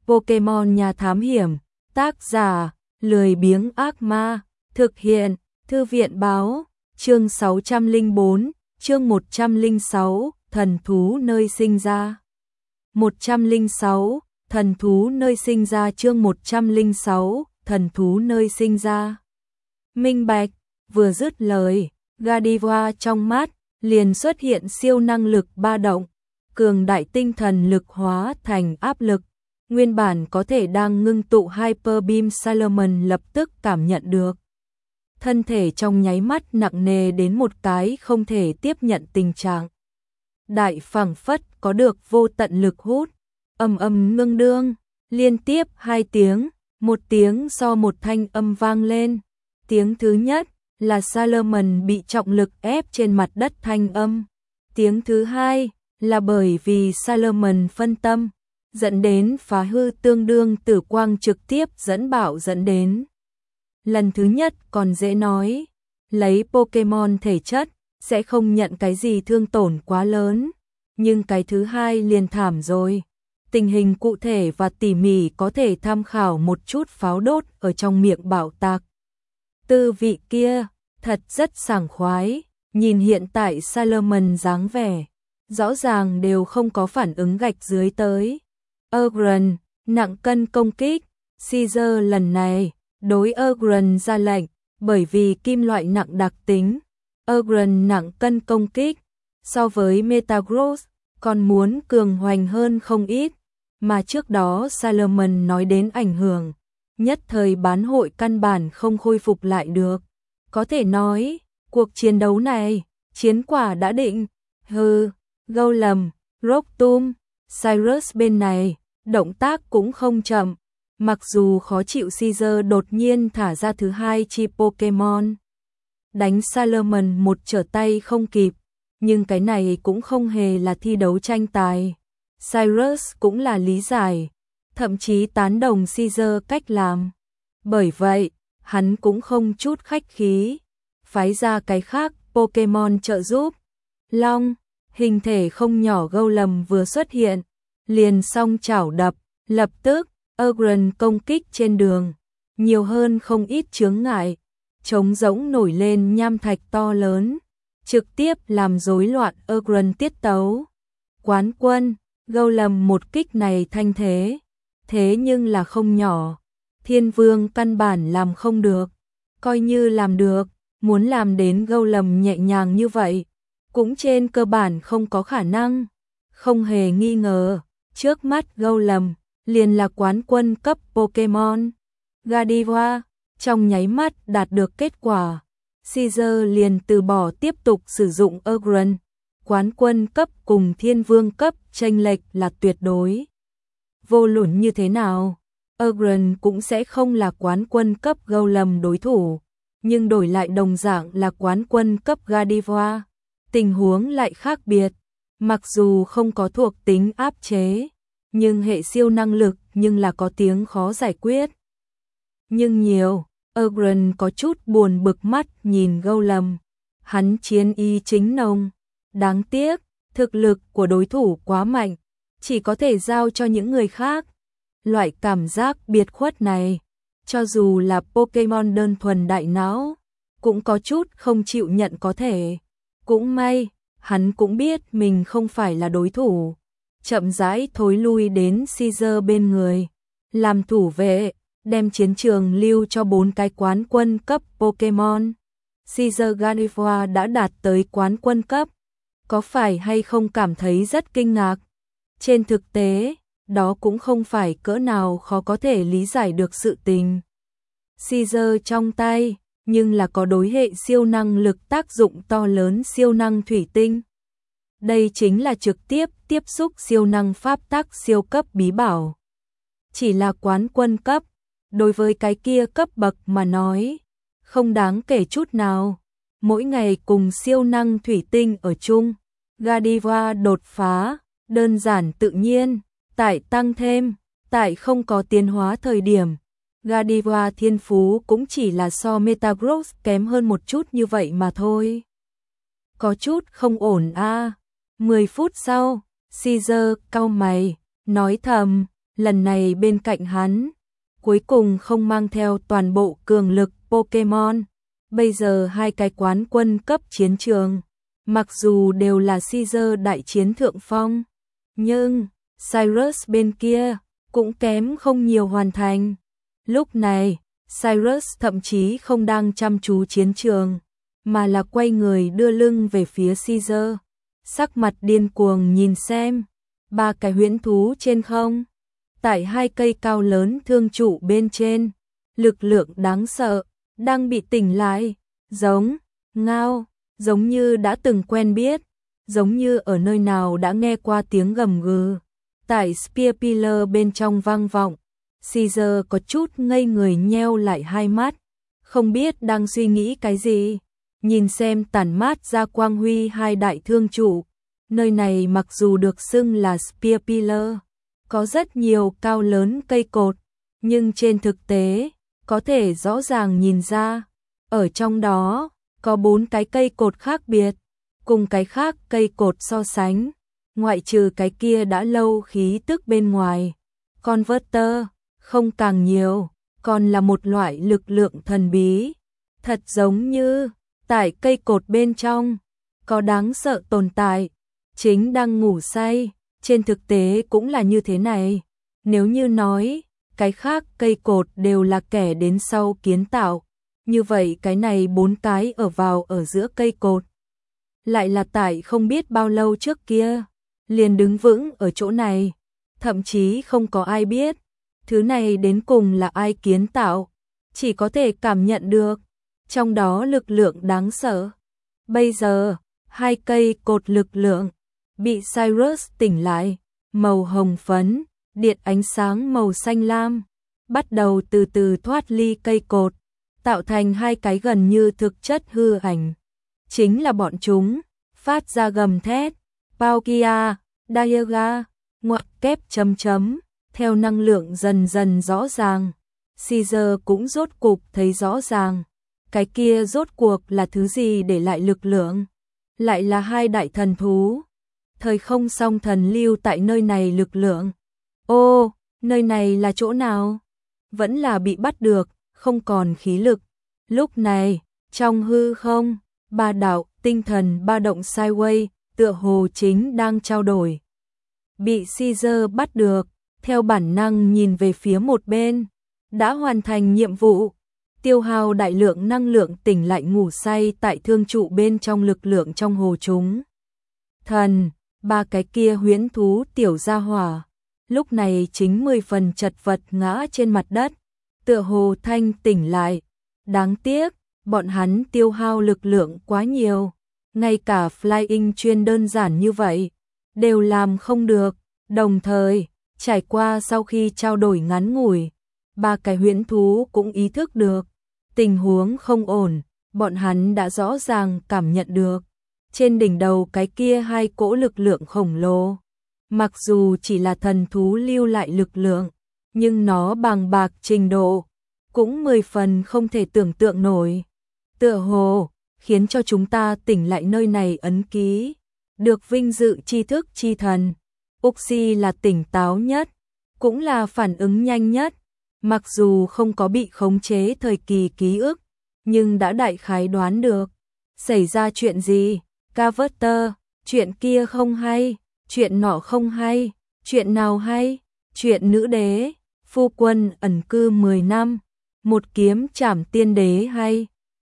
Pokemon nhà thám hiểm, tác giả, lười biếng ác ma, thực hiện, thư viện báo, chương 604, chương 106, thần thú nơi sinh ra. 106, thần thú nơi sinh ra chương 106, thần thú nơi sinh ra. Minh bạch, vừa dứt lời, Gardevoir trong mắt, liền xuất hiện siêu năng lực ba động, cường đại tinh thần lực hóa thành áp lực. Nguyên bản có thể đang ngưng tụ Hyper Beam Salomon lập tức cảm nhận được. Thân thể trong nháy mắt nặng nề đến một cái không thể tiếp nhận tình trạng. Đại phảng phất có được vô tận lực hút, ầm ầm ngưng đương, liên tiếp hai tiếng, một tiếng so một thanh âm vang lên. Tiếng thứ nhất là Salomon bị trọng lực ép trên mặt đất thanh âm. Tiếng thứ hai là bởi vì Salomon phân tâm, dẫn đến phá hư tương đương tử quang trực tiếp dẫn bạo dẫn đến. Lần thứ nhất còn dễ nói, lấy Pokemon thể chất, sẽ không nhận cái gì thương tổn quá lớn. Nhưng cái thứ hai liền thảm rồi. Tình hình cụ thể và tỉ mỉ có thể tham khảo một chút pháo đốt ở trong miệng bảo tạc. Tư vị kia, thật rất sảng khoái, nhìn hiện tại Salomon dáng vẻ, rõ ràng đều không có phản ứng gạch dưới tới. Ogrun, nặng cân công kích, Caesar lần này, đối Ogrun ra lệnh, bởi vì kim loại nặng đặc tính. Ogrun nặng cân công kích, so với Metagross, còn muốn cường hoành hơn không ít, mà trước đó Salomon nói đến ảnh hưởng, nhất thời bán hội căn bản không khôi phục lại được. Có thể nói, cuộc chiến đấu này, chiến quả đã định. Golem, Rocktomb, Cyrus bên này, động tác cũng không chậm, mặc dù khó chịu Caesar đột nhiên thả ra thứ hai chi Pokemon. Đánh Salomon một trở tay không kịp, nhưng cái này cũng không hề là thi đấu tranh tài. Cyrus cũng là lý giải, thậm chí tán đồng Caesar cách làm. Bởi vậy, hắn cũng không chút khách khí, phái ra cái khác Pokemon trợ giúp. Long, hình thể không nhỏ Golem vừa xuất hiện, liền song chảo đập, lập tức, Ogrun công kích trên đường, nhiều hơn không ít chướng ngại, trống rỗng nổi lên nham thạch to lớn, trực tiếp làm rối loạn Ogrun tiết tấu. Quán quân, Golem một kích này thanh thế nhưng là không nhỏ, Thiên Vương căn bản làm không được, coi như làm được, muốn làm đến Golem nhẹ nhàng như vậy, cũng trên cơ bản không có khả năng. Không hề nghi ngờ, trước mắt Golem liền là quán quân cấp Pokemon. Gardevoir trong nháy mắt đạt được kết quả, Caesar liền từ bỏ tiếp tục sử dụng Ogrun. Quán quân cấp cùng Thiên Vương cấp chênh lệch là tuyệt đối. Vô luận như thế nào, Ogrun cũng sẽ không là quán quân cấp Golem đối thủ, nhưng đổi lại đồng dạng là quán quân cấp Gardevoir, tình huống lại khác biệt. Mặc dù không có thuộc tính áp chế, nhưng hệ siêu năng lực nhưng là có tiếng khó giải quyết. Nhưng nhiều, Ogrun có chút buồn bực mắt nhìn Golem, hắn chiến ý chính nồng. Đáng tiếc, thực lực của đối thủ quá mạnh, chỉ có thể giao cho những người khác. Loại cảm giác biệt khuất này, cho dù là Pokemon đơn thuần đại não, cũng có chút không chịu nhận có thể. Cũng may, hắn cũng biết mình không phải là đối thủ. Chậm rãi thối lui đến Caesar bên người, làm thủ vệ, đem chiến trường lưu cho 4 cái quán quân cấp Pokemon. Caesar Gardevoir đã đạt tới quán quân cấp. Có phải hay không cảm thấy rất kinh ngạc? Trên thực tế, đó cũng không phải cỡ nào khó có thể lý giải được sự tình. Caesar trong tay, nhưng là có đối hệ siêu năng lực tác dụng to lớn siêu năng thủy tinh. Đây chính là trực tiếp tiếp xúc siêu năng pháp tắc siêu cấp bí bảo. Chỉ là quán quân cấp, đối với cái kia cấp bậc mà nói, không đáng kể chút nào. Mỗi ngày cùng siêu năng thủy tinh ở chung, Gardevoir đột phá, đơn giản tự nhiên, tại tăng thêm, tại không có tiến hóa thời điểm. Gardevoir thiên phú cũng chỉ là so Metagross kém hơn một chút như vậy mà thôi. Có chút không ổn a. 10 phút sau, Caesar cau mày, nói thầm, lần này bên cạnh hắn, cuối cùng không mang theo toàn bộ cường lực Pokemon. Bây giờ hai cái quán quân cấp chiến trường, mặc dù đều là Caesar đại chiến thượng phong, nhưng Cyrus bên kia cũng kém không nhiều hoàn thành. Lúc này, Cyrus thậm chí không đang chăm chú chiến trường, mà là quay người đưa lưng về phía Caesar, sắc mặt điên cuồng nhìn xem ba cái huyễn thú trên không. Tại hai cây cao lớn thương trụ bên trên, lực lượng đáng sợ đang bị tỉnh lại, giống ngao, giống như đã từng quen biết, giống như ở nơi nào đã nghe qua tiếng gầm gừ. Tại Spear Pillar bên trong vang vọng, Caesar có chút ngây người nheo lại hai mắt, không biết đang suy nghĩ cái gì. Nhìn xem tản mát ra quang huy hai đại thương trụ, nơi này mặc dù được xưng là Spear Pillar, có rất nhiều cao lớn cây cột, nhưng trên thực tế, có thể rõ ràng nhìn ra, ở trong đó, có 4 cái cây cột khác biệt, cùng cái khác cây cột so sánh, ngoại trừ cái kia đã lâu khí tức bên ngoài. Converter, không càng nhiều, còn là một loại lực lượng thần bí, thật giống như, tại cây cột bên trong, có đáng sợ tồn tại, chính đang ngủ say. Trên thực tế cũng là như thế này, nếu như nói, cái khác cây cột đều là kẻ đến sau kiến tạo, như vậy cái này 4 cái ở vào ở giữa cây cột, lại là tại không biết bao lâu trước kia, liền đứng vững ở chỗ này, thậm chí không có ai biết, thứ này đến cùng là ai kiến tạo, chỉ có thể cảm nhận được, trong đó lực lượng đáng sợ. Bây giờ, hai cây cột lực lượng, bị Cyrus tỉnh lại, màu hồng phấn, điện ánh sáng màu xanh lam, bắt đầu từ từ thoát ly cây cột, tạo thành hai cái gần như thực chất hư ảnh. Chính là bọn chúng, phát ra gầm thét, Palkia, Dialga, ngoặc kép chấm chấm, theo năng lượng dần dần rõ ràng. Caesar cũng rốt cục thấy rõ ràng, cái kia rốt cuộc là thứ gì để lại lực lượng, lại là hai đại thần thú. Thời không song thần lưu tại nơi này lực lượng. Ô, nơi này là chỗ nào? Vẫn là bị bắt được, không còn khí lực. Lúc này, trong hư không, ba đạo tinh thần ba động sideway, tựa hồ chính đang trao đổi. Bị Caesar bắt được, theo bản năng nhìn về phía một bên, đã hoàn thành nhiệm vụ, tiêu hao đại lượng năng lượng tỉnh lại ngủ say tại thương trụ bên trong lực lượng trong hồ chúng. Thần, ba cái kia huyễn thú tiểu gia hỏa, lúc này chính 10 phần chật vật ngã trên mặt đất, tựa hồ thanh tỉnh lại. Đáng tiếc, bọn hắn tiêu hao lực lượng quá nhiều, ngay cả flying chuyên đơn giản như vậy, đều làm không được. Đồng thời, trải qua sau khi trao đổi ngắn ngủi, ba cái huyễn thú cũng ý thức được, tình huống không ổn, bọn hắn đã rõ ràng cảm nhận được. Trên đỉnh đầu cái kia hai cỗ lực lượng khổng lồ, mặc dù chỉ là thần thú lưu lại lực lượng, nhưng nó bàng bạc trình độ, cũng 10 phần không thể tưởng tượng nổi. Tựa hồ, khiến cho chúng ta tỉnh lại nơi này ấn ký, được vinh dự tri thức chi thần. Uxie là tỉnh táo nhất, cũng là phản ứng nhanh nhất, mặc dù không có bị khống chế thời kỳ ký ức, nhưng đã đại khái đoán được. Xảy ra chuyện gì? Carver, chuyện kia không hay, chuyện nọ không hay, chuyện nào hay? Chuyện nữ đế, phu quân ẩn cư 10 năm, một kiếm trảm tiên đế hay?